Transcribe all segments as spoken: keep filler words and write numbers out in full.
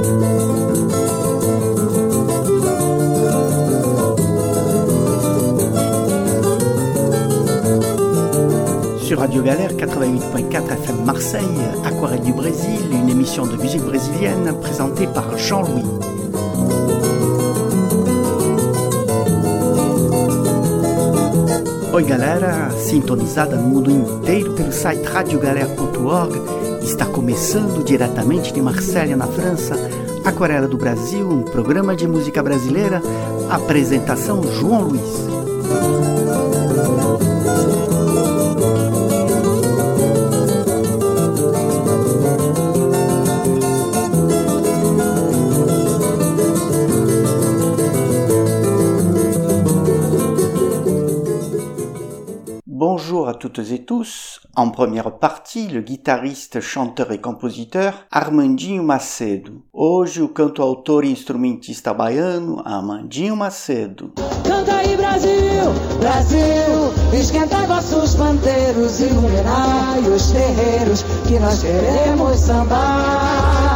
Sur Radio Galère quatre-vingt-huit point quatre F M Marseille, Aquarelle du Brésil, une émission de musique brésilienne présentée par Jean-Louis. Oi galera, sintonizada no mundo inteiro pelo site radio galera ponto org, está começando diretamente de Marselha, na França, Aquarela do Brasil, um programa de música brasileira, apresentação João Luiz. Bonjour à toutes et tous. En première partie, le guitarriste, chanteur et compositeur Armandinho Macedo. Hoje o canto-autor e instrumentista baiano Armandinho Macedo. Canta aí Brasil, Brasil, esquenta vossos pandeiros, iluminai os terreiros que nós queremos sambar.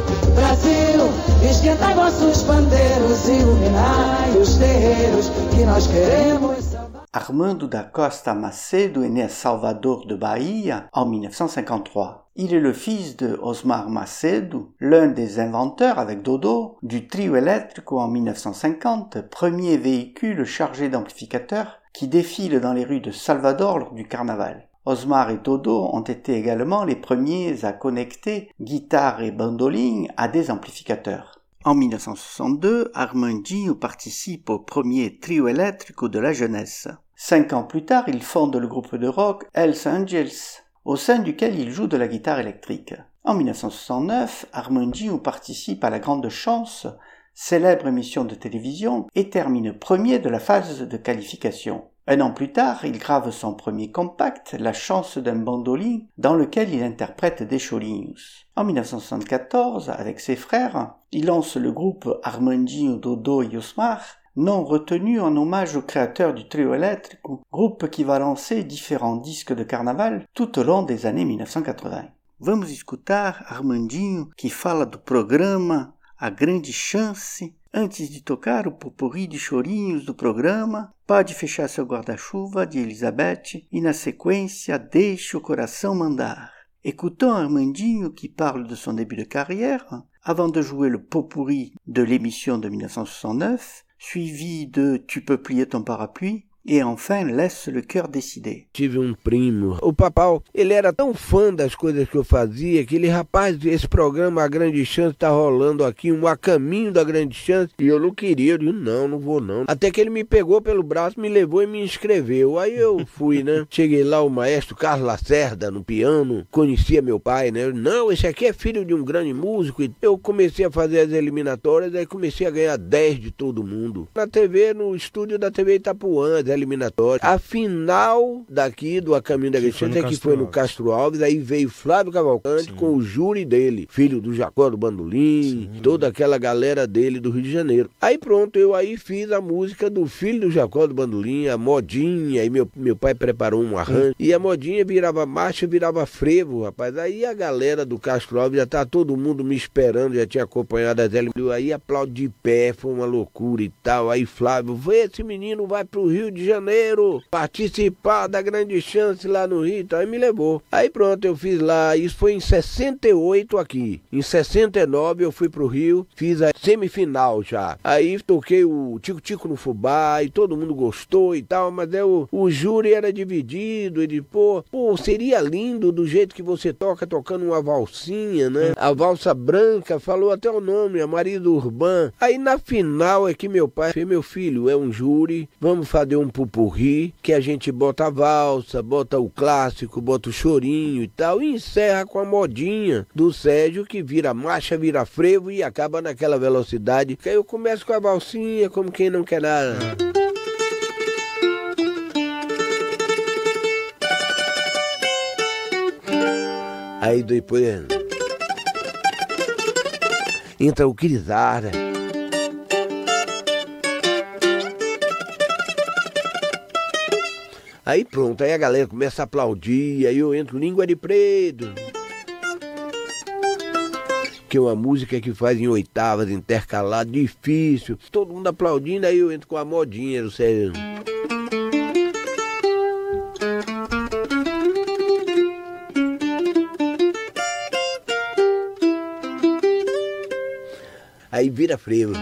Brasil, esquenta vossos pandeiros, iluminai os terreiros que nós queremos sambar. Armando da Costa Macedo est né à Salvador de Bahia en dix-neuf cent cinquante-trois. Il est le fils de Osmar Macedo, l'un des inventeurs avec Dodo du trio électrico en dix-neuf cent cinquante, premier véhicule chargé d'amplificateurs qui défile dans les rues de Salvador lors du carnaval. Osmar et Dodo ont été également les premiers à connecter guitare et bandoline à des amplificateurs. En dix-neuf cent soixante-deux, Armandinho participe au premier trio électrico de la jeunesse. Cinq ans plus tard, il fonde le groupe de rock Hells Angels, au sein duquel il joue de la guitare électrique. En dix-neuf cent soixante-neuf, Armandinho participe à La Grande Chance, célèbre émission de télévision, et termine premier de la phase de qualification. Un an plus tard, il grave son premier compact, La Chance d'un bandoline, dans lequel il interprète des cholinhos. En dix-neuf cent soixante-quatorze, avec ses frères, il lance le groupe Armandinho, Dodo et Osmar, nom retenu en hommage au créateur du trio électrico, groupe qui va lancer différents disques de carnaval tout au long des années dix-neuf cent quatre-vingts. Vamos escutar Armandinho, que fala do programa A Grande Chance. Antes de tocar o popurrí de chorinhos do programa, Pode Fechar Seu Guarda-Chuva, de Elizabeth, e na sequência Deixe o Coração Mandar. Écoutons Armandinho qui parle de son début de carrière, avant de jouer le pot-pourri de l'émission de dix-neuf cent soixante-neuf, suivi de Tu peux plier ton parapluie, e enfin Laisse le cœur décider. Tive um primo, o Papau, ele era tão fã das coisas que eu fazia, que ele, rapaz, esse programa A Grande Chance tá rolando aqui, um A Caminho da Grande Chance, e eu não queria, eu disse, não, não vou não. Até que ele me pegou pelo braço, me levou e me inscreveu, aí eu fui, né, cheguei lá, o maestro Carlos Lacerda no piano, conhecia meu pai, né, eu, não, esse aqui é filho de um grande músico, e eu comecei a fazer as eliminatórias, aí comecei a ganhar dez de todo mundo. Na T V, no estúdio da T V Itapuã, eliminatória. A final daqui do A Caminho da Grande Chance é que foi no Castro Alves, aí veio Flávio Cavalcante, sim, com o júri dele, filho do Jacó do Bandolim, sim, toda aquela galera dele do Rio de Janeiro. Aí pronto, eu aí fiz a música do filho do Jacó do Bandolim, a modinha, aí meu, meu pai preparou um arranjo, sim, e a modinha virava marcha, virava frevo, rapaz. Aí a galera do Castro Alves já tá todo mundo me esperando, já tinha acompanhado as eliminatórias, aí aplaude de pé, foi uma loucura e tal. Aí Flávio, esse menino vai pro Rio de Janeiro participar da Grande Chance lá no Rio, então aí me levou. Aí pronto, eu fiz lá, isso foi em sessenta e oito aqui. Em sessenta e nove eu fui pro Rio, fiz a semifinal já. Aí toquei o Tico Tico no Fubá e todo mundo gostou e tal, mas eu, o júri era dividido, ele, pô, pô, seria lindo do jeito que você toca, tocando uma valsinha, né? A valsa branca, falou até o nome, a Maria do Urbano. Aí na final é que meu pai fez, meu filho, é um júri, vamos fazer um pupurri, que a gente bota a valsa, bota o clássico, bota o chorinho e tal, e encerra com a modinha do Sérgio, que vira marcha, vira frevo e acaba naquela velocidade, que aí eu começo com a valsinha, como quem não quer nada. Aí depois entra o Crisara. Aí pronto, aí a galera começa a aplaudir, aí eu entro língua de preto. que é uma música que faz em oitavas, intercalado, difícil. Todo mundo aplaudindo, aí eu entro com a modinha do Sereno. Aí vira frevo.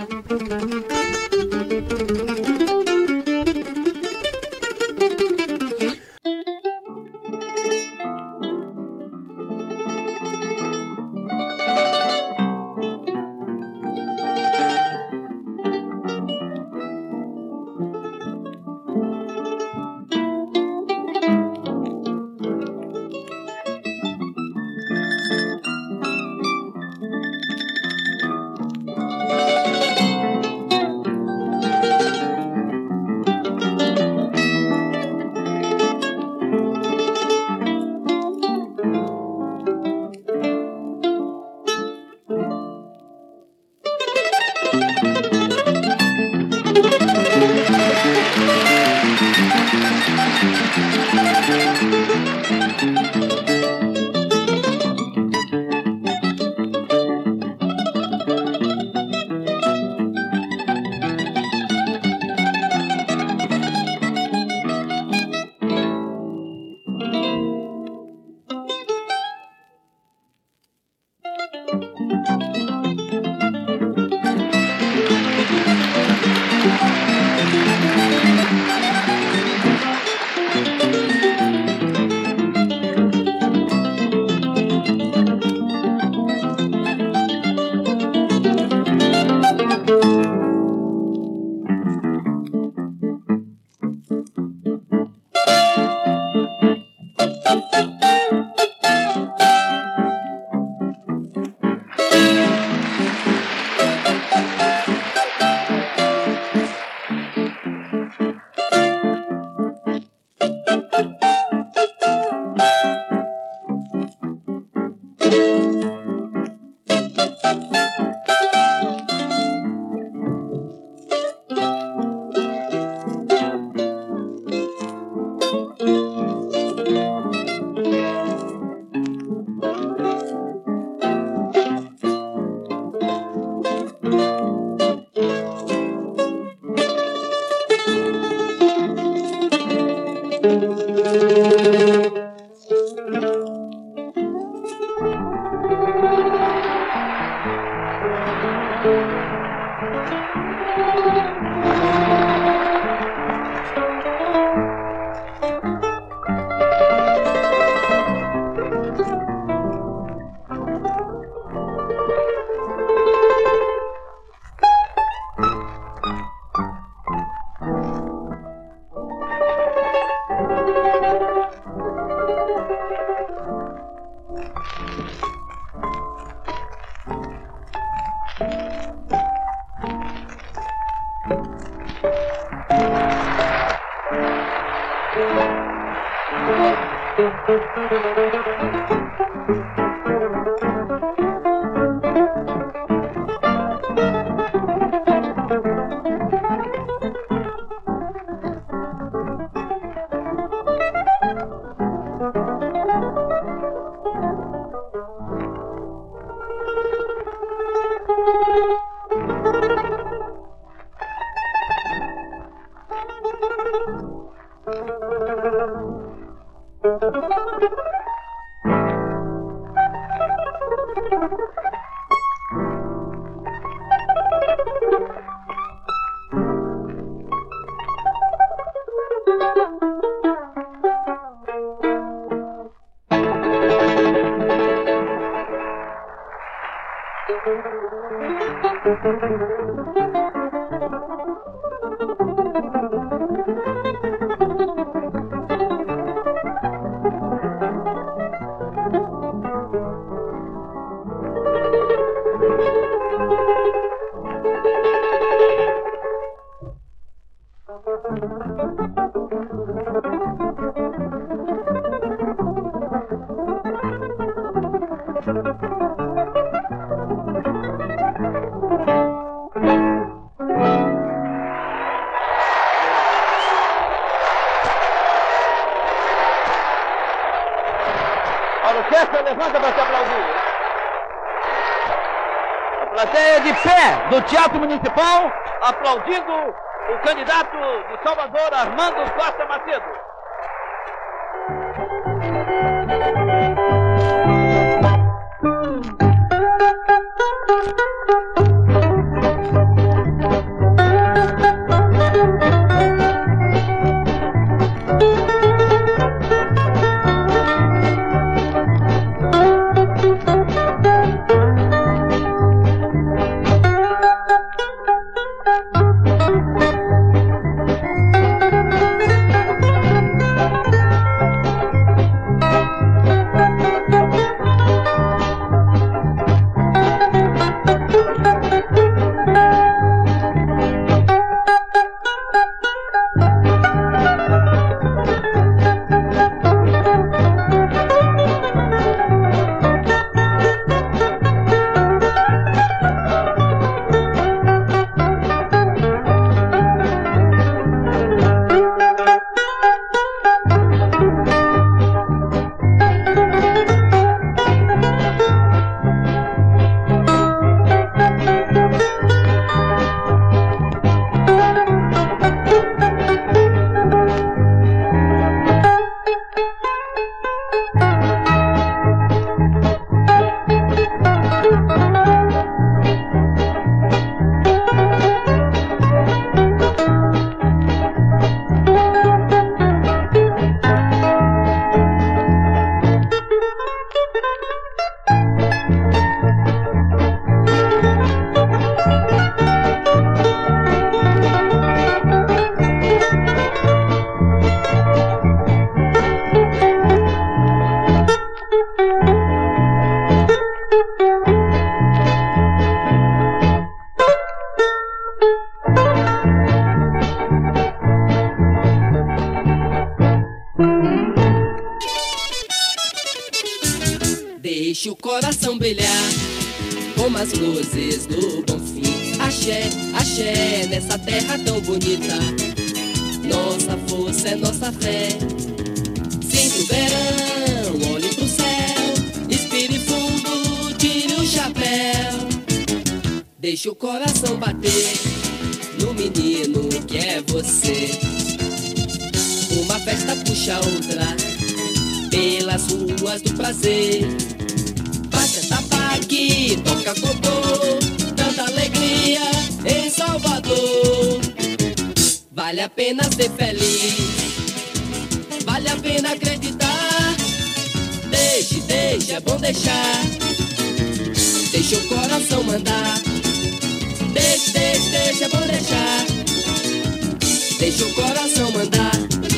A orquestra levanta para se aplaudir. plateia de pé do Teatro Municipal, aplaudindo o candidato de Salvador, Armando Costa Macedo. Deixe o coração brilhar como as luzes do bom fim. Axé, axé, nessa terra tão bonita. Nossa força é nossa fé. Sinta o verão, olhe pro céu. Respire fundo, tire o chapéu. Deixe o coração bater no menino que é você. Uma festa puxa outra pelas ruas do prazer. Aqui toca cocô, tanta alegria em Salvador. Vale a pena ser feliz, vale a pena acreditar. Deixe, deixe, é bom deixar. Deixa o coração mandar. Deixe, deixe, deixe, é bom deixar. Deixa o coração mandar.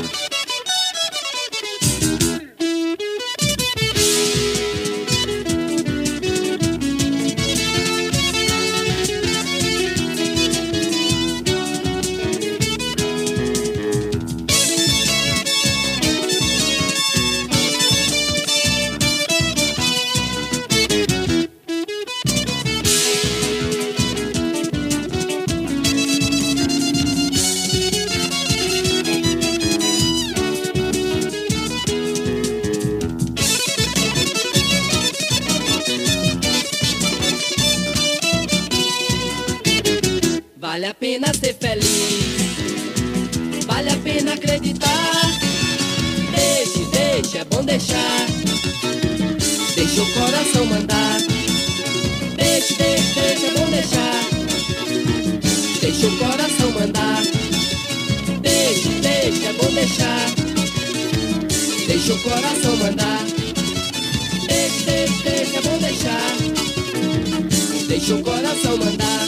Vale a pena ser feliz, vale a pena acreditar. Deixe, deixe, é bom deixar. Deixa o coração mandar. Deixe, deixe, deixe, é bom deixar. Deixa o coração mandar. Deixe, deixe, é bom deixar. Deixa o coração mandar. Deixe, deixe, deixe, é bom deixar. Deixa o coração mandar.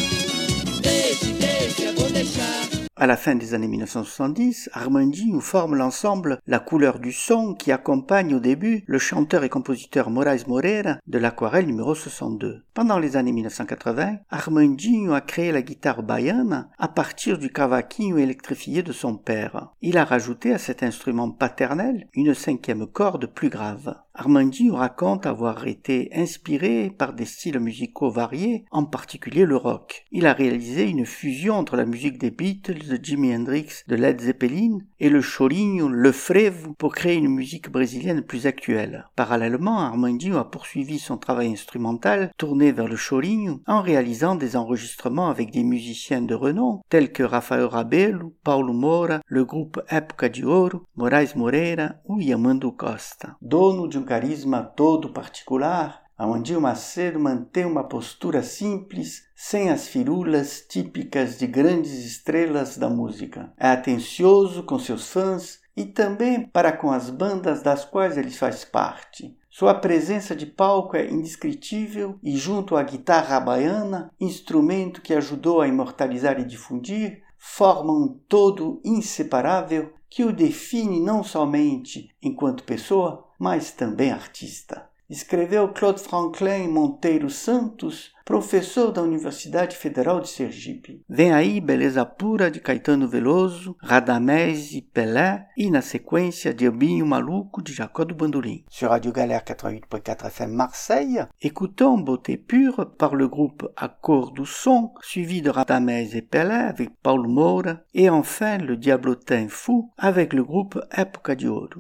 À la fin des années mille neuf cent soixante-dix, Armandinho forme l'ensemble La Couleur du Son qui accompagne au début le chanteur et compositeur Moraes Moreira de l'Aquarelle numéro soixante-deux. Pendant les années mille neuf cent quatre-vingts, Armandinho a créé la guitare baiana à partir du cavaquinho électrifié de son père. Il a rajouté à cet instrument paternel une cinquième corde plus grave. Armandinho raconte avoir été inspiré par des styles musicaux variés, en particulier le rock. Il a réalisé une fusion entre la musique des Beatles de Jimi Hendrix, de Led Zeppelin, et le chorinho, le frevo, pour créer une musique brésilienne plus actuelle. Parallèlement, Armandinho a poursuivi son travail instrumental, tourné vers le chorinho, en réalisant des enregistrements avec des musiciens de renom, tels que Rafael Rabelo, Paulo Moura, le groupe Época de Ouro, Moraes Moreira ou Yamando Costa. Dono de um carisma todo particular, Armandinho Macedo mantém uma postura simples, sem as firulas típicas de grandes estrelas da música. É atencioso com seus fãs e também para com as bandas das quais ele faz parte. Sua presença de palco é indescritível e, junto à guitarra baiana, instrumento que ajudou a imortalizar e difundir, forma um todo inseparável que o define não somente enquanto pessoa, mas também artista. Escreveu Claude Franklin Monteiro Santos, professor da Universidade Federal de Sergipe. Vem aí Beleza Pura de Caetano Veloso, Radamés e Pelé, e na sequência Diabinho Maluco de Jacó do Bandolim. Sur Radio Galère quatre-vingt-huit point quatre F M Marseille, écoutons Beauté Pure par le groupe Accord do Som, suivi de Radamés et Pelé avec Paulo Moura, et enfin le Diablotin Fou avec le groupe Época de Ouro.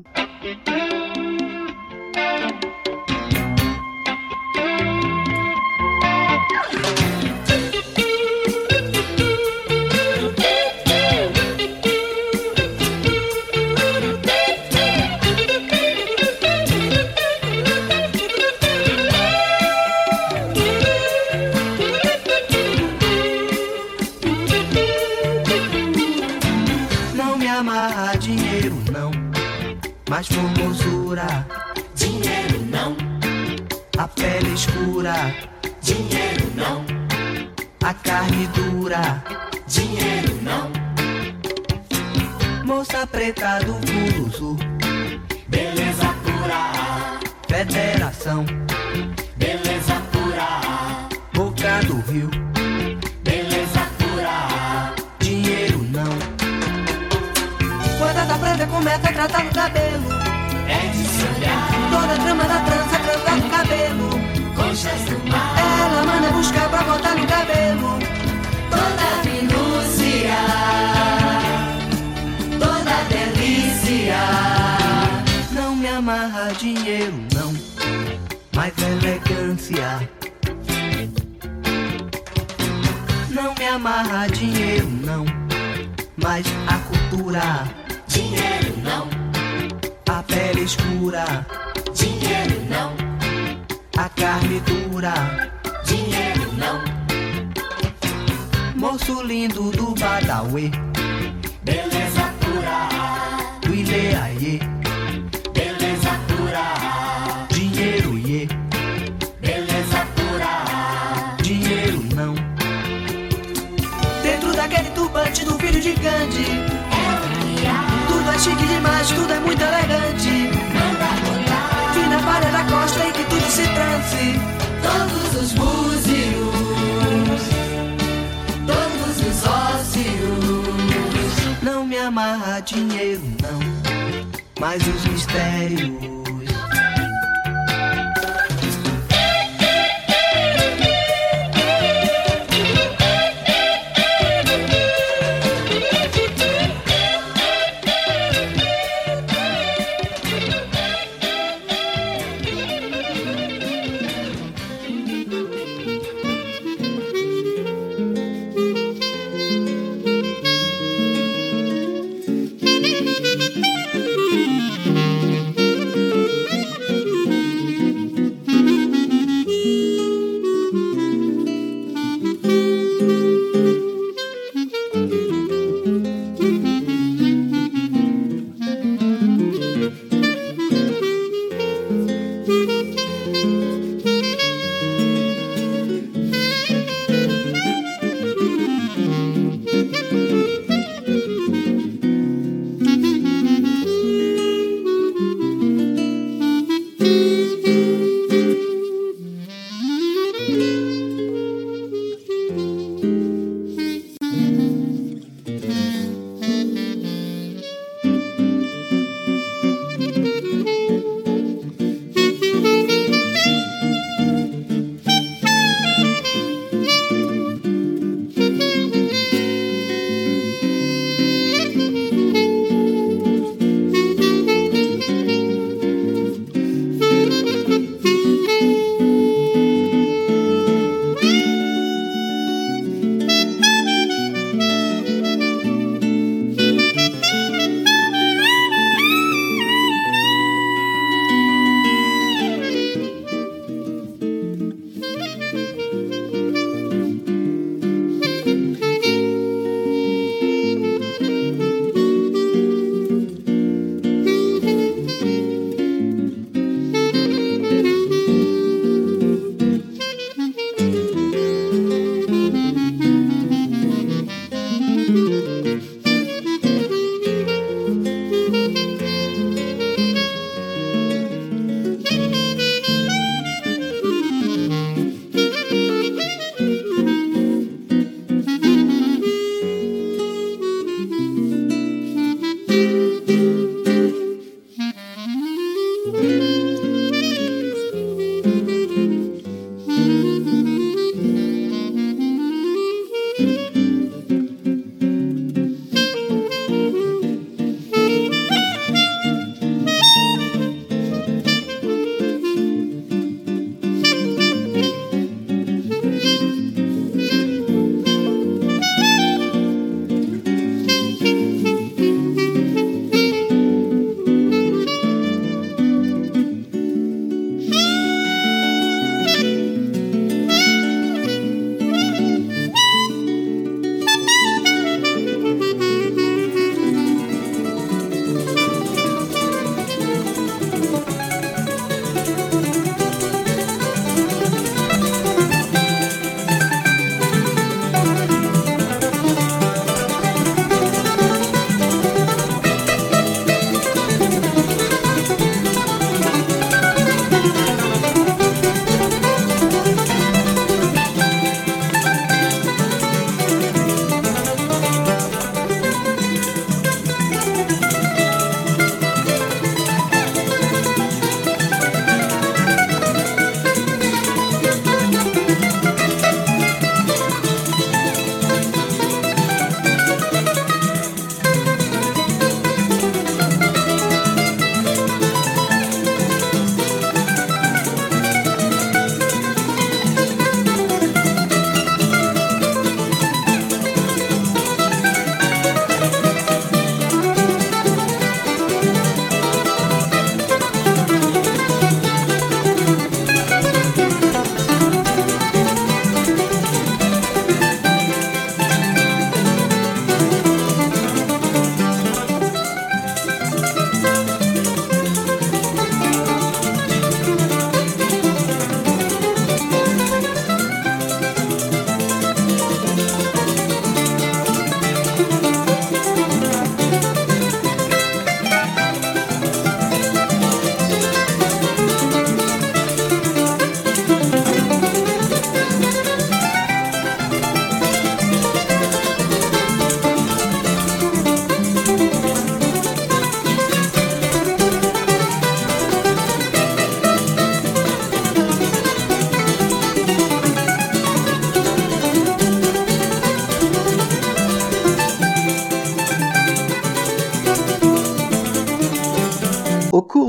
Mas formosura, dinheiro não. A pele escura, dinheiro não. A carne dura, dinheiro não. Moça preta do Curuzu, beleza pura. Federação, beleza pura. Boca do Rio, beleza pura. Dinheiro não. Batata preta começa a tratar no cabelo. É de sonhar. Toda a trama da trança, trança no cabelo. Conchas do mar. Ela manda buscar pra botar no cabelo. Toda minúcia, toda delícia. Não me amarra dinheiro, não, mas elegância. Não me amarra dinheiro, não, mas a cultura. Dinheiro não. A pele escura. Dinheiro não. A carne dura. Dinheiro não. Moço lindo do Badauê. Beleza pura. Do Ileaie. Beleza pura. Dinheiro iê. Beleza pura. Dinheiro não. Dentro daquele turbante do filho de Gandhi. Tudo é chique demais, tudo é muito elegante. Manda botar. Fina palha da costa e que tudo se transe. Todos os búzios, todos os ósseos. Não me amarra dinheiro, não, mas os mistérios.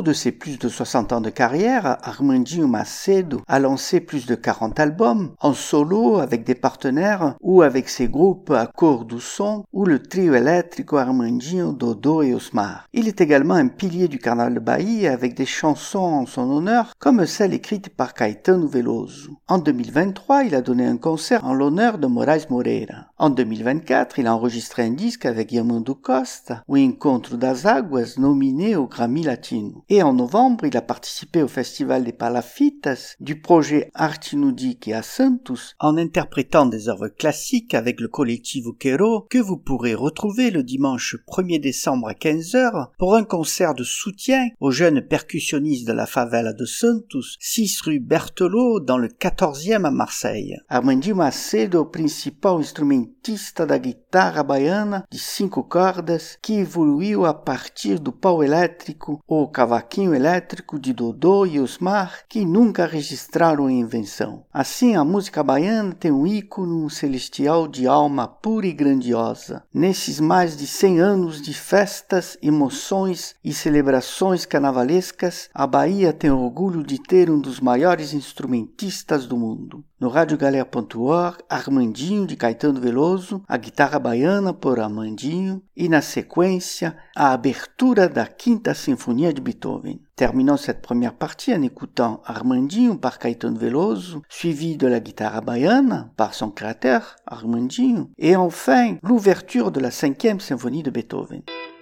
de ses plus de soixante ans de carrière, Armandinho Macedo a lancé plus de quarante albums, en solo, avec des partenaires, ou avec ses groupes à Cor do Som, ou le trio électrico Armandinho, Dodô et Osmar. Il est également un pilier du Carnaval de Bahia avec des chansons en son honneur, comme celle écrite par Caetano Veloso. En deux mille vingt-trois, il a donné un concert en l'honneur de Moraes Moreira. En deux mille vingt-quatre, il a enregistré un disque avec Yamando Costa, O Encontro das Águas, nominé au Grammy Latino. Et en novembre, il a participé au Festival des Palafitas du projet Arte Nudique à Santos, en interprétant des œuvres classiques avec le Coletivo Quero, que vous pourrez retrouver le dimanche premier décembre à quinze heures pour un concert de soutien aux jeunes percussionnistes de la favela de Santos, six rue Berthelot, dans le quatorzième à Marseille. Armandinho Macedo, principal instrumentista da guitarra baiana de cinco cordas, que evoluiu a partir do pau elétrico ou cavaquinho elétrico de Dodô e Osmar, que nunca registraram a invenção. Assim, a música baiana tem um ícone, um celestial de alma pura e grandiosa. Nesses mais de cem anos de festas, emoções e celebrações carnavalescas, a Bahia tem orgulho de ter um dos maiores instrumentistas do mundo. No rádio galera ponto org, Armandinho de Caetano Veloso, a guitarra baiana por Armandinho e, na sequência, a abertura da Quinta Sinfonia de Beethoven. Terminons cette première partie en écoutant Armandinho par Caetano Veloso, suivi de la guitare baiana par son créateur, Armandinho, et enfin l'ouverture de la cinquième symphonie de Beethoven.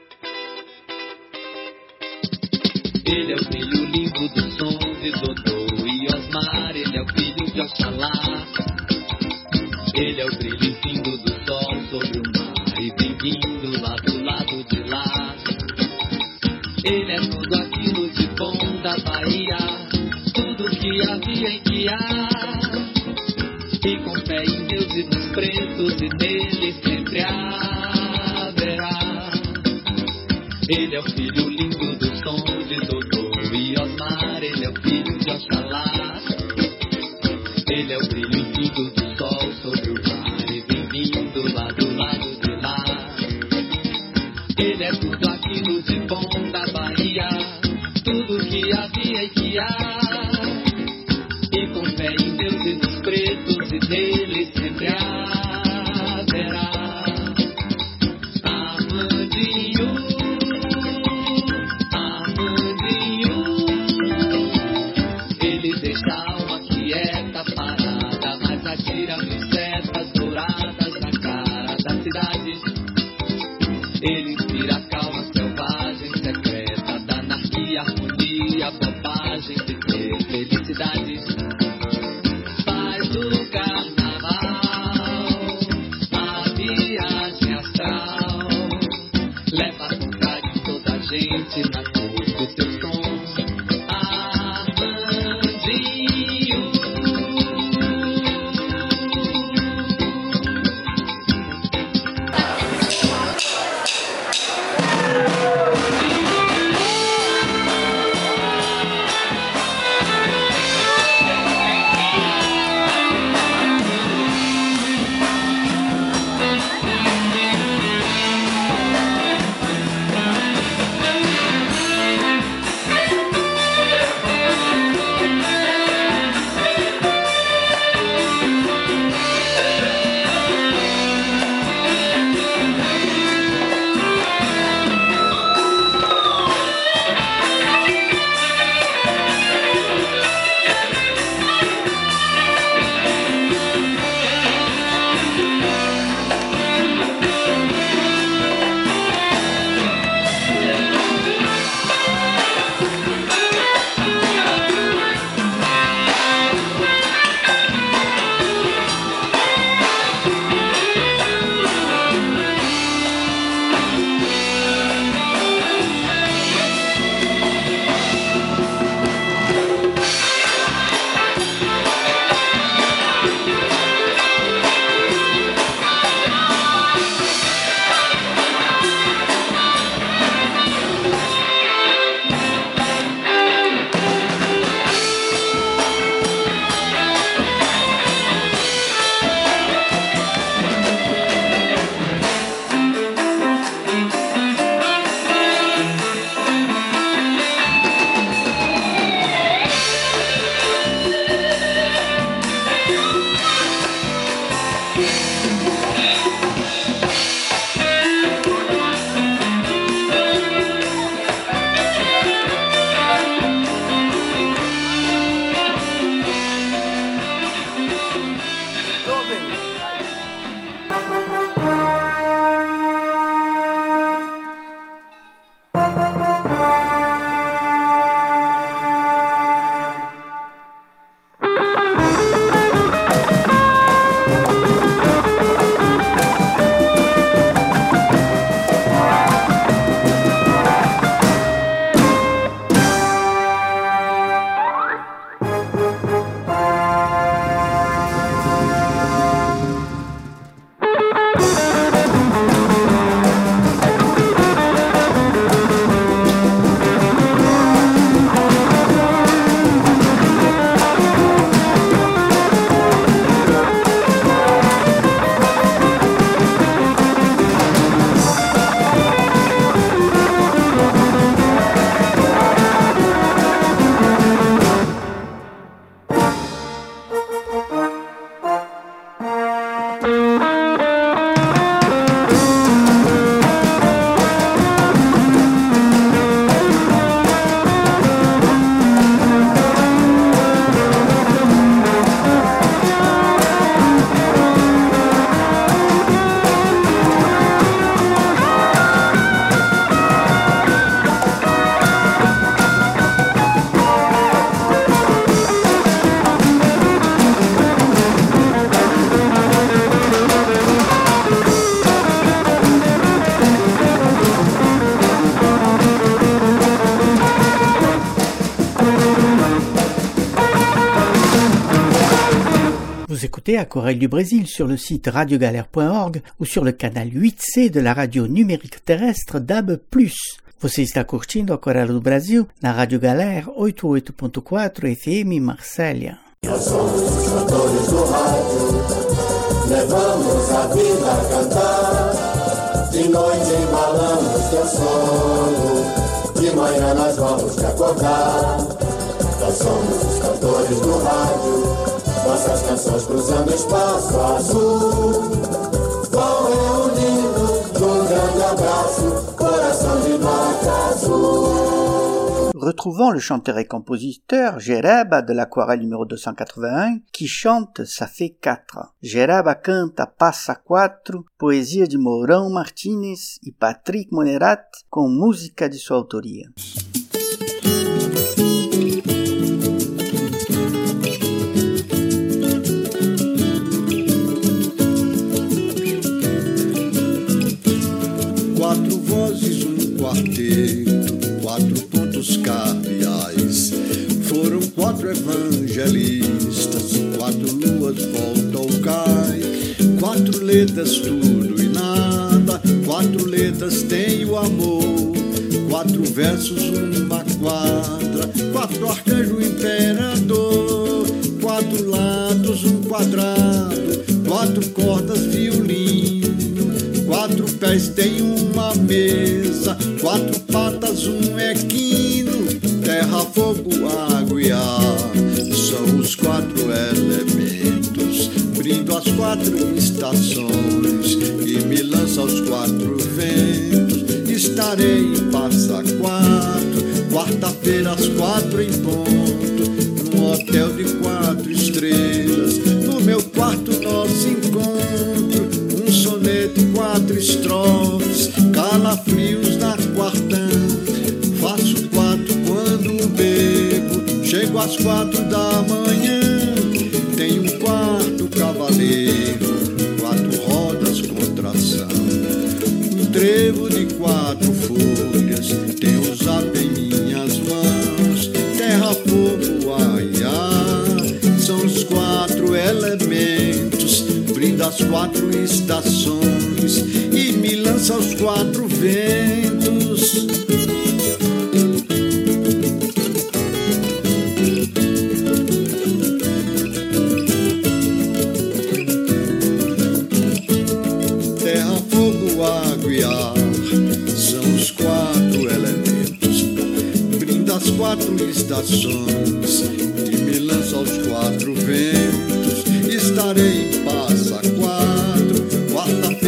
Ele é o filho lindo do som de Dodô e Osmar, ele é o filho de Oxalá. Ele é o brilho lindo do sol sobre o mar e vem vindo lá do lado de lá. Ele é tudo aquilo de bom da Bahia, tudo que havia e que há. E com fé em Deus e nos pretos e nele sempre haverá. Ele é o filho lindo do som de Dodô e Osmar, ele é o filho de Oxalá. Ele é o brilho lindo do sol sobre o mar e vem vindo lá do lado de lá. Ele é tudo aquilo de bom da Bahia, tudo que havia e que há. E com fé em Deus e nos pretos e nele sempre haverá. Armandinho, Armandinho, ele deixa a alma quieta, parada, mas atira setas douradas na cara da cidade. Ele inspira a calma selvagem, secreta da anarquia, harmonia, bobagem de ter felicidade. Faz do carnaval a viagem astral, leva com carinho toda a gente na cor do teu som. Armandinho, Aquarelle du Brésil sur le site radio galère point org ou sur le canal huit C de la radio numérique terrestre D A B plus. Você está curtindo Aquarela do Brasil na Rádio Galera oitenta e oito ponto quatro F M Marsella. Nós somos os cantores do rádio, levamos a vida a cantar. De noite embalamos teu sono, de manhã nós vamos te acordar. Nós somos os cantores do rádio, nossas canções cruzando espaço azul, vão reunindo num grande abraço, coração de nota azul. Retrouvons le chanteur et compositeur Jereba de l'Aquarelle numéro deux cent quatre-vingt-un qui chante Ça fait quatre. Jereba canta Passa Quatro, poesia de Mourão Martínez e Patrick Monerat com música de sua autoria. Quatro vozes, um quarteto, quatro pontos cardeais. Foram quatro evangelistas, quatro luas volta ao cai. Quatro letras, tudo e nada, quatro letras tem o amor. Quatro versos, uma quadra, quatro arcanjos, imperador. Quatro lados, um quadrado, quatro cordas, violino. Quatro pés tem uma mesa, quatro patas, um equino. Terra, fogo, água e ar são os quatro elementos. Brindo as quatro estações e me lança aos quatro ventos. Estarei em Passa Quatro, quarta-feira às quatro em ponto, num hotel de quatro estrelas. No meu quarto nosso encontro, um soneto e quatro estrofes, calafrios na quartã. Faço quatro quando bebo, chego às quatro da manhã. Tem um quarto cavaleiro, quatro rodas com tração. Um trevo de quatro folhas, tem o zap em minhas mãos. Terra, fogo, ar e ar são os quatro elementos. Brinda as quatro estações e me lança aos quatro ventos. Terra, fogo, água e ar são os quatro elementos. Brinda as quatro estações e me lança aos quatro ventos. Estarei em Passa Quatro,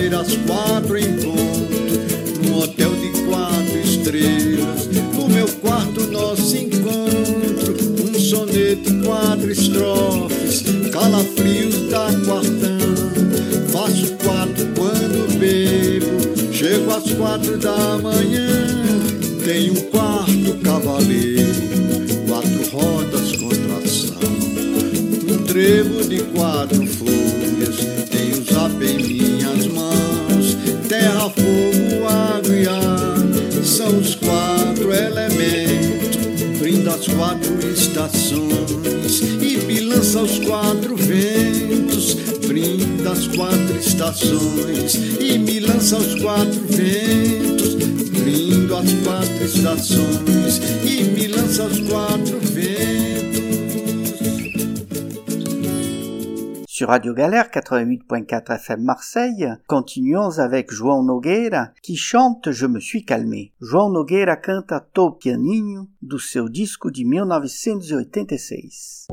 às quatro em ponto, num hotel de quatro estrelas. No meu quarto nosso encontro, um soneto, quatro estrofes, calafrios da quartã. Faço quatro quando bebo, chego às quatro da manhã. Tenho um quarto cavaleiro, quatro rodas com tração, um trevo de quatro folhas, tenho zap em minhas mãos. Terra, fogo, água e ar são os quatro elementos. Brinda as quatro estações e bilança os quatro ventos. Brinda as quatro estações e me lança os quatro ventos. Brindo as quatro estações e me lança os quatro ventos. Sur Radio Galère quatre-vingt-huit point quatre F M Marseille, continuons avec João Nogueira, qui chante Je me suis calmé. João Nogueira canta Tô Pianinho, do seu disco de mil novecentos e oitenta e seis.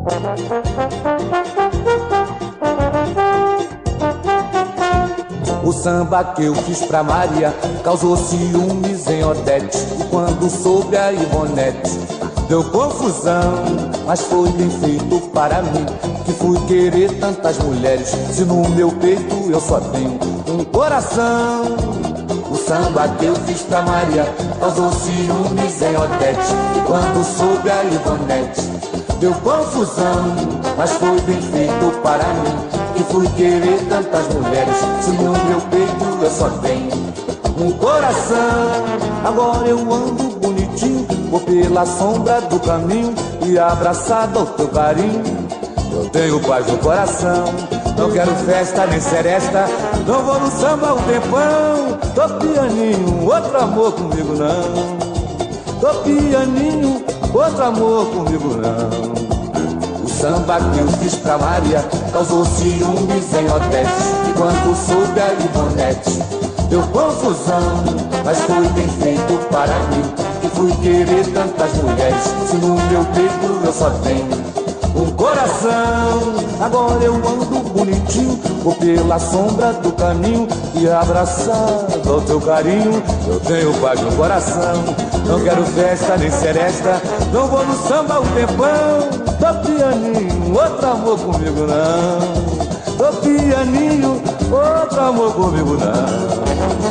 O samba que eu fiz pra Maria causou ciúmes em Odete, e quando soube a Ivonete deu confusão, mas foi bem feito para mim, que fui querer tantas mulheres, se no meu peito eu só tenho um coração. O samba que eu fiz pra Maria causou ciúmes em Odete, e quando soube a Ivonete deu confusão, mas foi bem feito para mim, que fui querer tantas mulheres, se no meu peito eu só tenho um coração. Agora eu ando bonitinho, vou pela sombra do caminho e abraçado ao teu carinho, eu tenho paz no coração. Não quero festa nem seresta, não vou no samba um tempão. Tô pianinho, outro amor comigo não. Tô pianinho, outro amor comigo não. O samba que eu fiz pra Maria causou ciúmes em Odete, e quando soube a Ivonete deu confusão, mas foi bem feito para mim, que fui querer tantas mulheres, se no meu peito eu só tenho um coração. Agora eu ando bonitinho, vou pela sombra do caminho e abraçado ao teu carinho, eu tenho paz no coração. Não quero festa nem seresta, não vou no samba um tempão. Tô pianinho, outro amor comigo não. Tô pianinho, outro amor comigo não.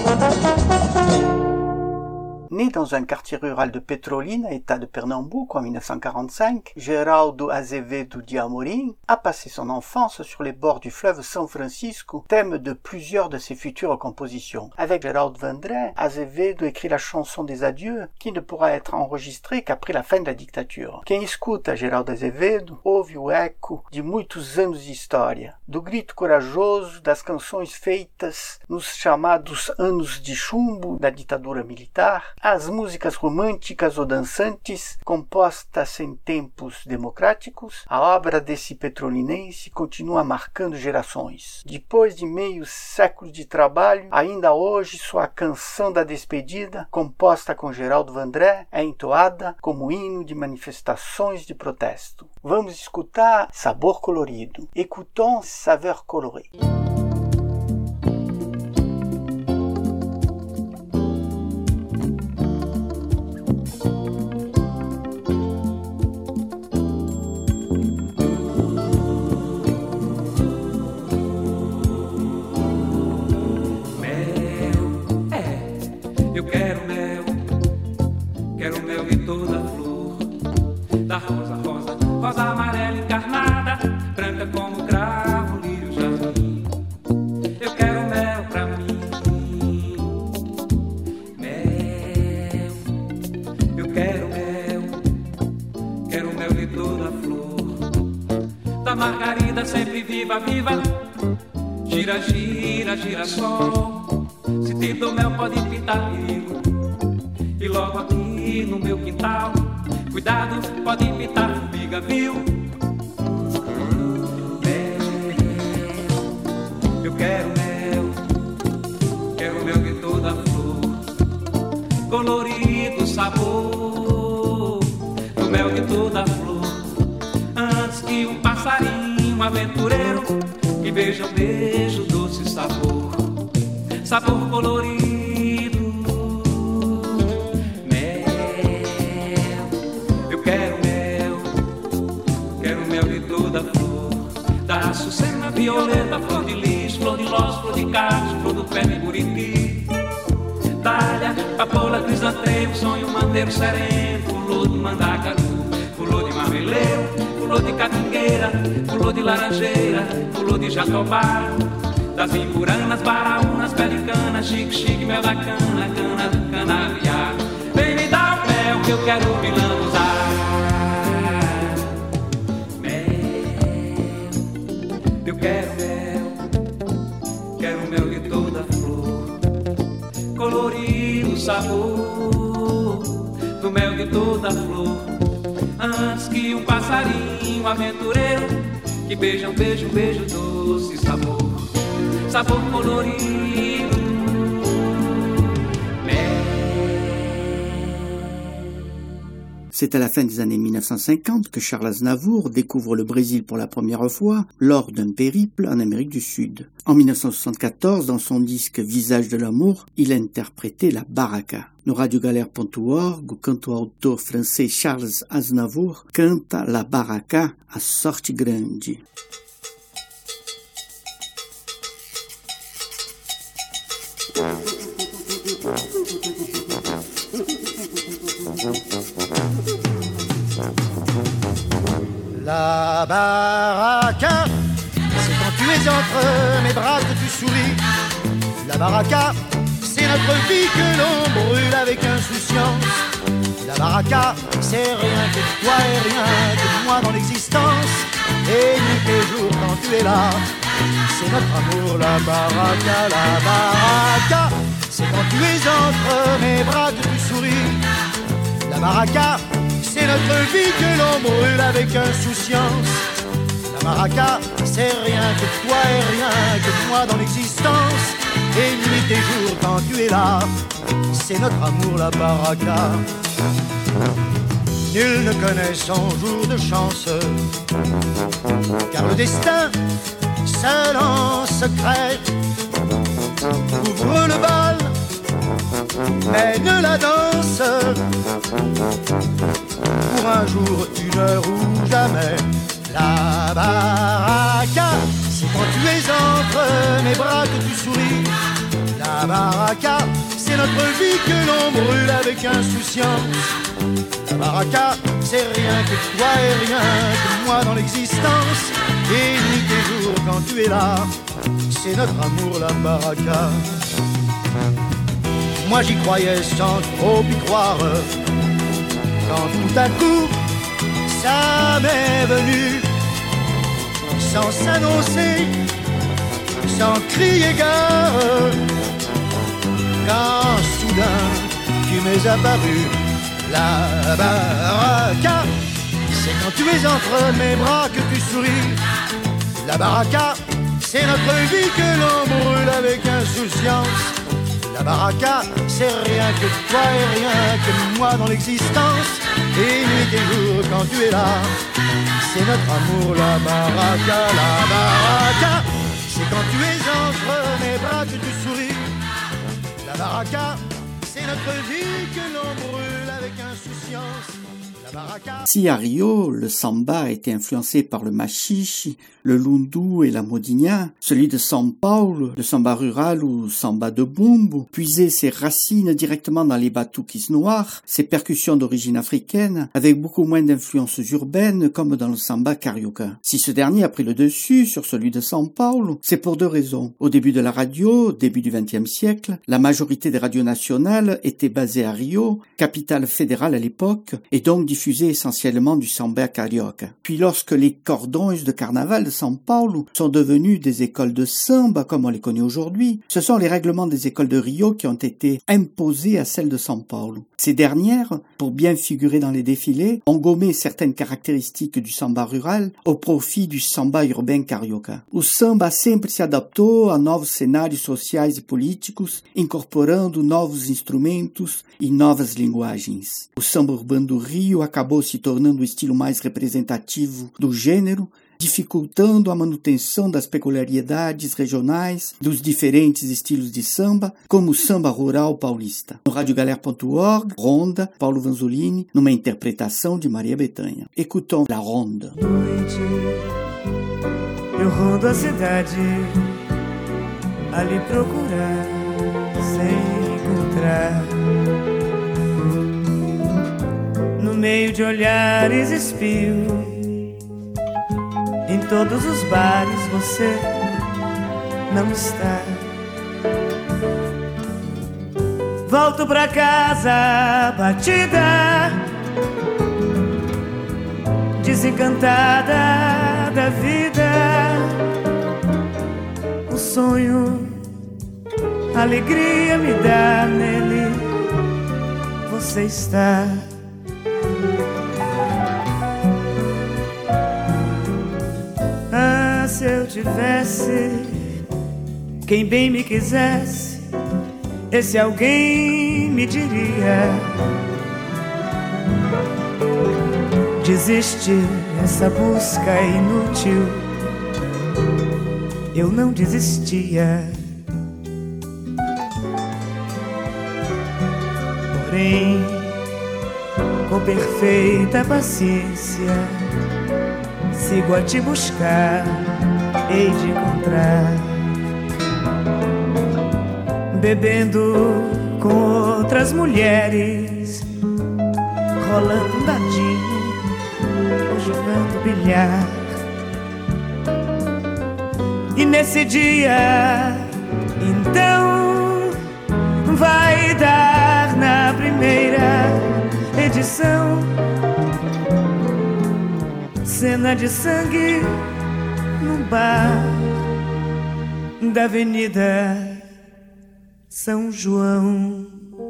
Né dans un quartier rural de Petrolina, état de Pernambuco, en mille neuf cent quarante-cinq, Geraldo Azevedo de Amorim a passé son enfance sur les bords du fleuve São Francisco, thème de plusieurs de ses futures compositions. Avec Geraldo Vandré, Azevedo écrit la chanson des adieux, qui ne pourra être enregistrée qu'après la fin de la dictature. Quem escuta Geraldo Azevedo ouve o eco de muitos anos de história, do grito corajoso das canções feitas nos chamados anos de chumbo da ditadura militar, as músicas românticas ou dançantes, compostas em tempos democráticos. A obra desse petrolinense continua marcando gerações. Depois de meio século de trabalho, ainda hoje sua canção da despedida, composta com Geraldo Vandré, é entoada como hino de manifestações de protesto. Vamos escutar Sabor Colorido. Écoutons Saveur Colorée. Rosa, rosa, rosa amarela encarnada, branca como cravo, lírio, jasmim. Eu quero mel pra mim, mel. Eu quero mel, quero mel de toda flor. Da margarida sempre viva, viva. Gira, gira, gira sol. Se te dou mel pode pintar perigo. E logo aqui no meu quintal, cuidado, pode pintar formiga, viu? Mel, eu quero mel, quero mel de toda flor, colorido sabor do mel de toda flor. Antes que um passarinho aventureiro que beija o beijo, doce sabor sabor colorido. Mel, eu quero mel, quero mel de toda flor, da açucena, violeta, flor de lis, flor de lós, flor de carlos, flor do pé de buriti, dália, papoula, crisantemo, sonho, mandeiro sereno, flor de mandacaru, flor de marmeleiro, flor de catingueira, flor de laranjeira, flor de jatobá, das impuranas, baraúnas, pelicanas, chique, chique, mel da cana, cana do canaviar. Vem me dar o mel que eu quero me lambuzar. Mel, eu quero mel, quero mel de toda flor, colorido sabor do mel de toda flor. Antes que um passarinho aventureiro que beija um beijo, um beijo doce sabor, sabor colorido. C'est à la fin des années mille neuf cent cinquante que Charles Aznavour découvre le Brésil pour la première fois lors d'un périple en Amérique du Sud. En mille neuf cent soixante-quatorze, dans son disque Visage de l'amour, il a interprété la baraca. No radiogalère ponto org, o cantautor francês Charles Aznavour canta la baraca à sorte grande. La baraca, c'est quand tu es entre mes bras que tu souris. La baraca, c'est notre vie que l'on brûle avec insouciance. La baraca, c'est rien que toi et rien que moi dans l'existence. Et nuit et jour quand tu es là, c'est notre amour. La baraca, la baraca, c'est quand tu es entre mes bras que tu souris. La baraca, c'est notre vie que l'on brûle avec insouciance. La baraca, c'est rien que toi et rien que moi dans l'existence. Et nuit et jour quand tu es là, c'est notre amour la baraca. Nul ne connaît son jour de chance, car le destin, seul en secret, ouvre le bal, mène la danse, pour un jour, une heure ou jamais. La baraca, c'est quand tu es entre mes bras que tu souris. La baraca, c'est notre vie que l'on brûle avec insouciance. La baraca, c'est rien que toi et rien que moi dans l'existence. Et nuit et jour quand tu es là, c'est notre amour la baraca. Moi j'y croyais sans trop y croire, quand tout à coup ça m'est venu, sans s'annoncer, sans crier gare, quand soudain tu m'es apparu. La baraca, c'est quand tu es entre mes bras que tu souris. La baraca, c'est notre vie que l'on brûle avec insouciance. La baraca, c'est rien que toi et rien que moi dans l'existence. Et nuit et jour quand tu es là, c'est notre amour. La baraca, la baraca, c'est quand tu es entre mes bras que tu souris. La baraca, c'est notre vie que l'on brûle avec insouciance. Si à Rio, le samba a été influencé par le machixe, le lundu et la modinha, celui de São Paulo, le samba rural ou samba de bumbo, puisait ses racines directement dans les batuques noirs, ses percussions d'origine africaine, avec beaucoup moins d'influences urbaines comme dans le samba carioca. Si ce dernier a pris le dessus sur celui de São Paulo, c'est pour deux raisons. Au début de la radio, début du vingtième siècle, la majorité des radios nationales étaient basées à Rio, capitale fédérale à l'époque, et donc diffusées essentiellement du samba carioca. Puis lorsque les cordões de carnaval de São Paulo sont devenus des écoles de samba comme on les connaît aujourd'hui, ce sont les règlements des écoles de Rio qui ont été imposés à celles de São Paulo. Ces dernières, pour bien figurer dans les défilés, ont gommé certaines caractéristiques du samba rural au profit du samba urbain carioca. O samba sempre se adaptou a novos cenários sociais e políticos, incorporando novos instrumentos e novas linguagens. O samba urbano do Rio acabou se tornando o estilo mais representativo do gênero, dificultando a manutenção das peculiaridades regionais dos diferentes estilos de samba, como o samba rural paulista. No rádio galère ponto org, Ronda, Paulo Vanzolini, numa interpretação de Maria Bethânia. Écoutons La Ronde. Noite, eu rondo a cidade, ali procurar, sem encontrar. No meio de olhares espio, em todos os bares você não está. Volto pra casa batida, desencantada da vida. O sonho, alegria me dá, nele você está. Ah, se eu tivesse quem bem me quisesse, esse alguém me diria: desiste, essa busca é inútil. Eu não desistia. Porém, com perfeita paciência, sigo a te buscar, hei de encontrar. Bebendo com outras mulheres, rolando um dadinho ou jogando bilhar. E nesse dia, então, vai dar na primeira edição cena de sangue num bar da Avenida São João.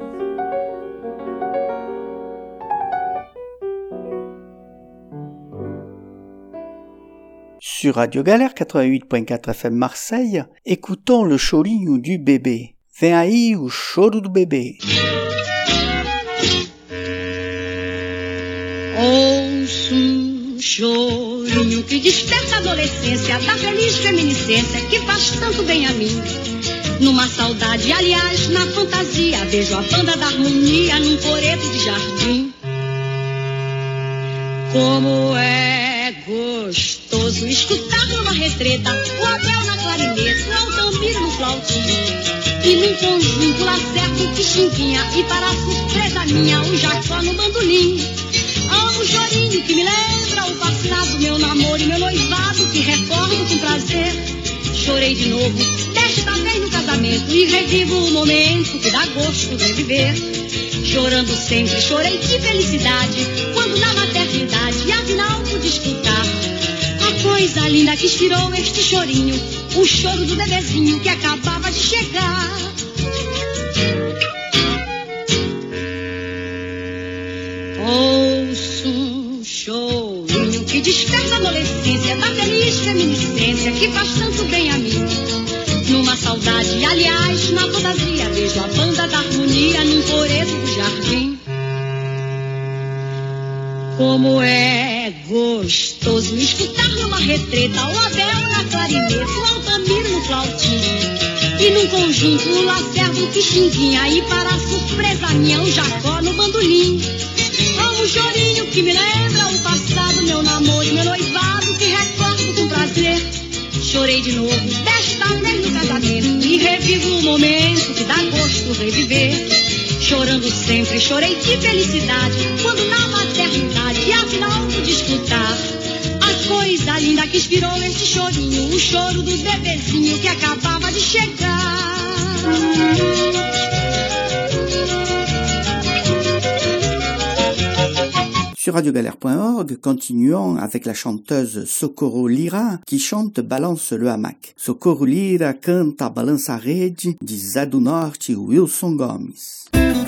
Sur Radio Galère quatre-vingt-huit point quatre F M Marseille, écoutons le chorinho du bebê. Vem aí o choro do bebê. Ouço um chorinho que desperta a adolescência da feliz reminiscência que faz tanto bem a mim. Numa saudade, aliás, na fantasia, vejo a banda da harmonia num coreto de jardim. Como é gostoso escutar numa retreta o Abel na clarinete, o Altamiro no flautim. E num conjunto lá certo que chinquinha, e para surpresa minha, o Jacó no bandolim. Amo o chorinho que me lembra o passado, meu namoro e meu noivado, que recordo com prazer. Chorei de novo, desta vez no casamento, e revivo o momento que dá gosto de viver. Chorando sempre, chorei de felicidade, quando na maternidade, afinal pude escutar a coisa linda que inspirou este chorinho, o choro do bebezinho que acabava de chegar. Ouço um chorinho que desperta a adolescência da feliz reminiscência que faz tanto bem a mim. Numa saudade, aliás, na fantasia, vejo a banda da harmonia num coreto do jardim. Como é gostoso escutar numa retreta o Abel na clarinete, o Altamiro no flautim. E num conjunto o Lacerdo que xinguinha, e para surpresa minha o Jacó no bandolim. Amo o chorinho que me lembra o passado, meu namoro e meu noivado, que recordo com prazer. Chorei de novo, desta vez no casamento, e revivo o momento que dá gosto reviver. Chorando sempre, chorei de felicidade, quando na maternidade, e afinal pude escutar a coisa linda que inspirou este chorinho, o choro do bebezinho que acabava de chegar. Sur radio galère point org, continuons avec la chanteuse Socorro Lira qui chante Balance le hamac. Socorro Lira canta Balança a Rede de Zé do Norte e Wilson Gomes.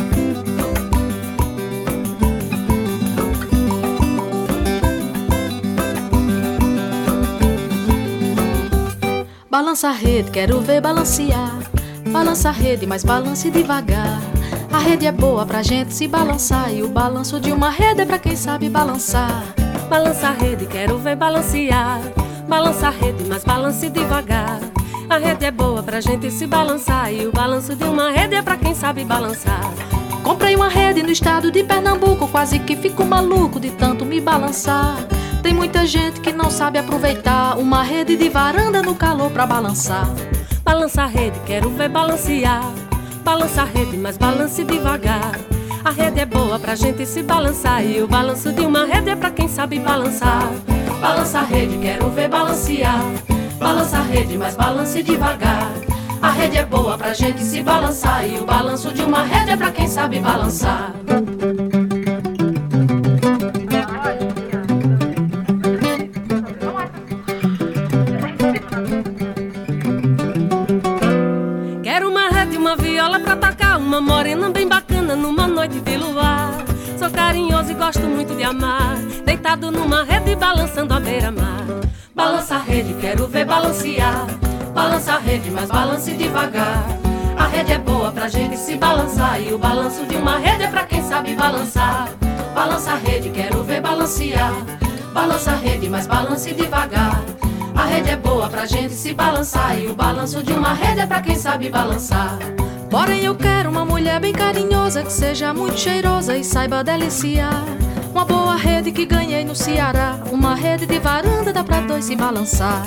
Balança a rede, quero ver balancear. Balança a rede, mas balance devagar. A rede é boa pra gente se balançar, e o balanço de uma rede é pra quem sabe balançar. Balança a rede, quero ver balancear. Balança a rede, mas balance devagar. A rede é boa pra gente se balançar, e o balanço de uma rede é pra quem sabe balançar. Comprei uma rede no estado de Pernambuco, quase que fico maluco de tanto me balançar. Tem muita gente que não sabe aproveitar uma rede de varanda no calor pra balançar. Balança a rede, quero ver balancear. Balança a rede, mas balance devagar. A rede é boa pra gente se balançar, e o balanço de uma rede é pra quem sabe balançar. Balança a rede, quero ver balancear. Balança a rede, mas balance devagar. A rede é boa pra gente se balançar, e o balanço de uma rede é pra quem sabe balançar. Quero uma rede, uma viola pra tocar, uma morena bem bacana numa noite de luar. Sou carinhoso e gosto muito de amar, deitado numa rede balançando à beira-mar. Balança a rede, quero ver balancear. Balança a rede, mas balance devagar. A rede é boa pra gente se balançar, e o balanço de uma rede é pra quem sabe balançar. Balança a rede, quero ver balancear. Balança a rede, mas balance devagar. A rede é boa pra gente se balançar, e o balanço de uma rede é pra quem sabe balançar. Porém eu quero uma mulher bem carinhosa, que seja muito cheirosa e saiba deliciar. Uma boa rede que ganhei no Ceará, uma rede de varanda dá pra dois se balançar.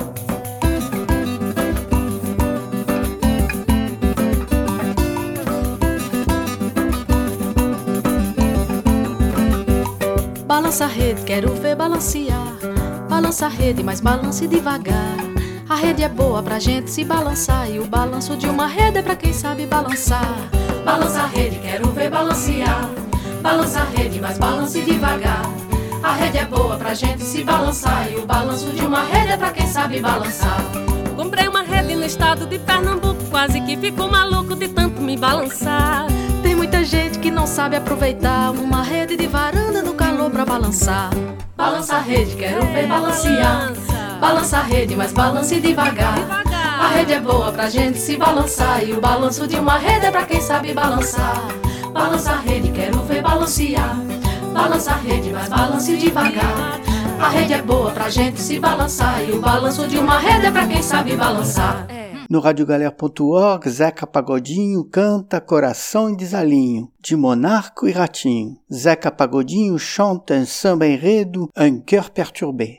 Balança a rede, quero ver balancear. Balança a rede, mas balance devagar. A rede é boa pra gente se balançar, e o balanço de uma rede é pra quem sabe balançar. Balança a rede, quero ver balancear. Balança a rede, mas balance devagar. A rede é boa pra gente se balançar, e o balanço de uma rede é pra quem sabe balançar. Comprei uma rede no estado de Pernambuco, quase que fico maluco de tanto me balançar. Tem muita gente que não sabe aproveitar uma rede de varanda no calor pra balançar. Balança a rede, quero ver balancear. Balança a rede, mas balance devagar. A rede é boa pra gente se balançar, e o balanço de uma rede é pra quem sabe balançar. Balança a rede, quero ver balancear. Balança a rede, mas balance devagar. A rede é boa pra gente se balançar, e o balanço de uma rede é pra quem sabe balançar. No radiogalera ponto org, Zeca Pagodinho canta Coração e Desalinho, de Monarco e Ratinho. Zeca Pagodinho chante un samba enredo, Un cœur perturbé.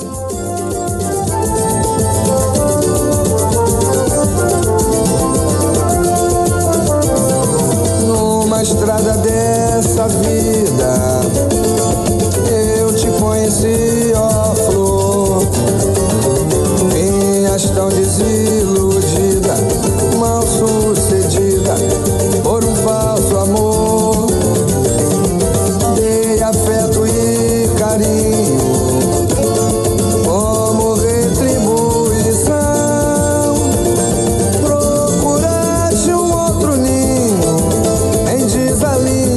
Numa estrada dessa vida, eu te conheci, ó flor. Vinhas tão desiludida, mal sucedida, por um falso amor. Dei afeto e carinho como retribuição. Procuraste um outro ninho em desalinho.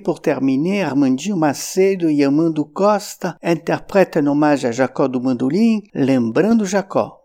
pour terminer, Armandinho Macedo e Amando Costa interpretam em homenagem a Jacó do Mandolim, Lembrando Jacó.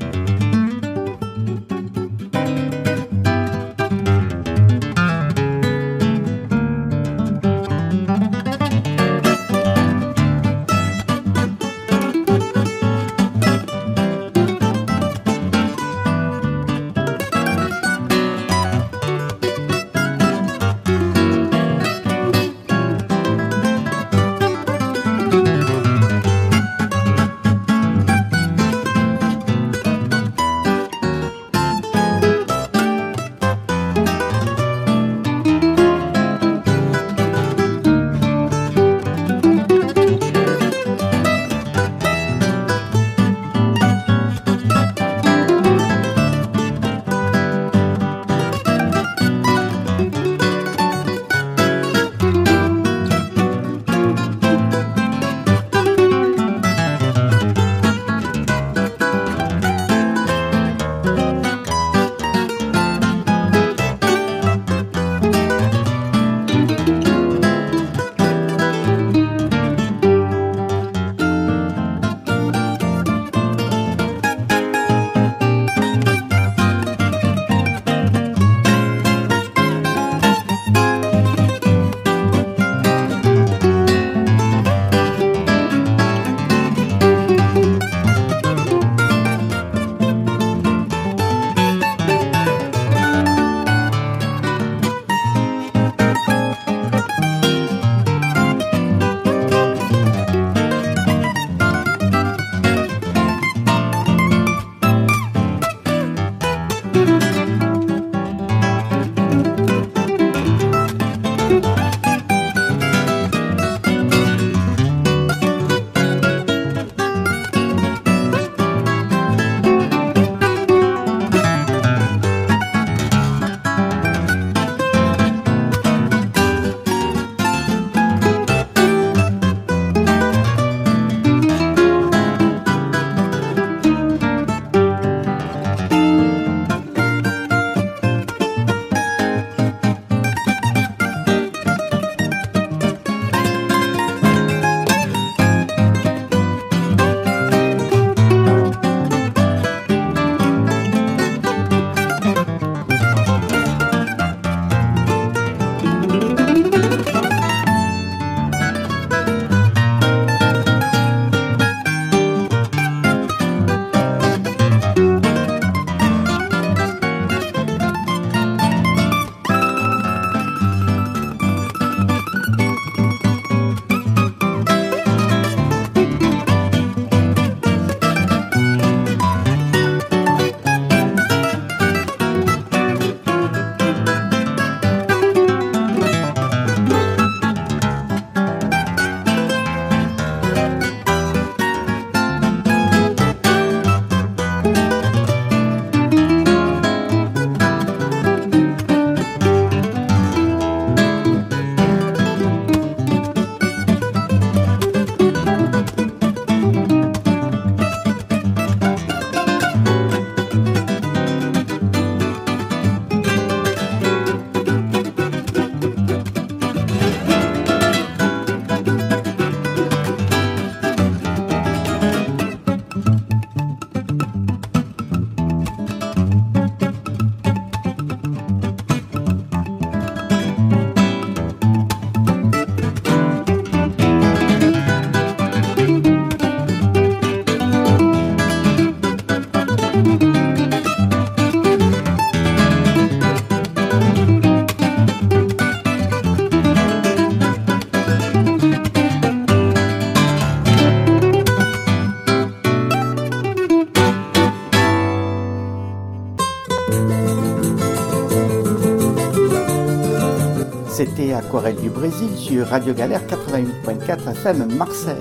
C'était Aquarelle du Brésil sur Radio Galère quatre-vingt-huit virgule quatro F M Marseille.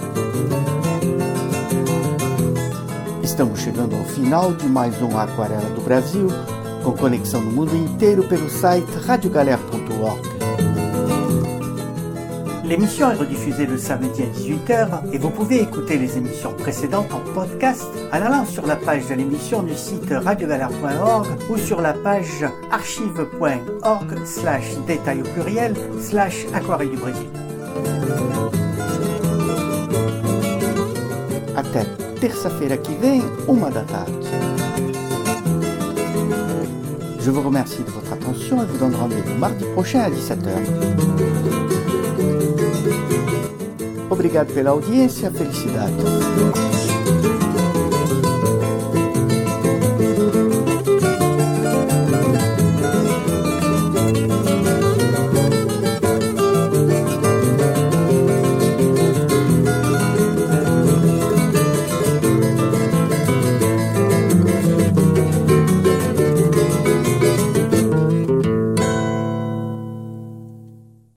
Estamos chegando ao final de mais um Aquarela do Brasil, com conexão no mundo inteiro pelo site radio galère ponto org. L'émission est rediffusée le samedi à dix-huit heures et vous pouvez écouter les émissions précédentes en podcast en allant sur la page de l'émission du site radio galère point org ou sur la page archive point org slash détail au pluriel slash aquarelle du Brésil. Até terça-feira que vem, uma da tarde. Je vous remercie de votre attention et vous donne rendez-vous mardi prochain à dix-sept heures. Obrigado pela audiência, felicidades.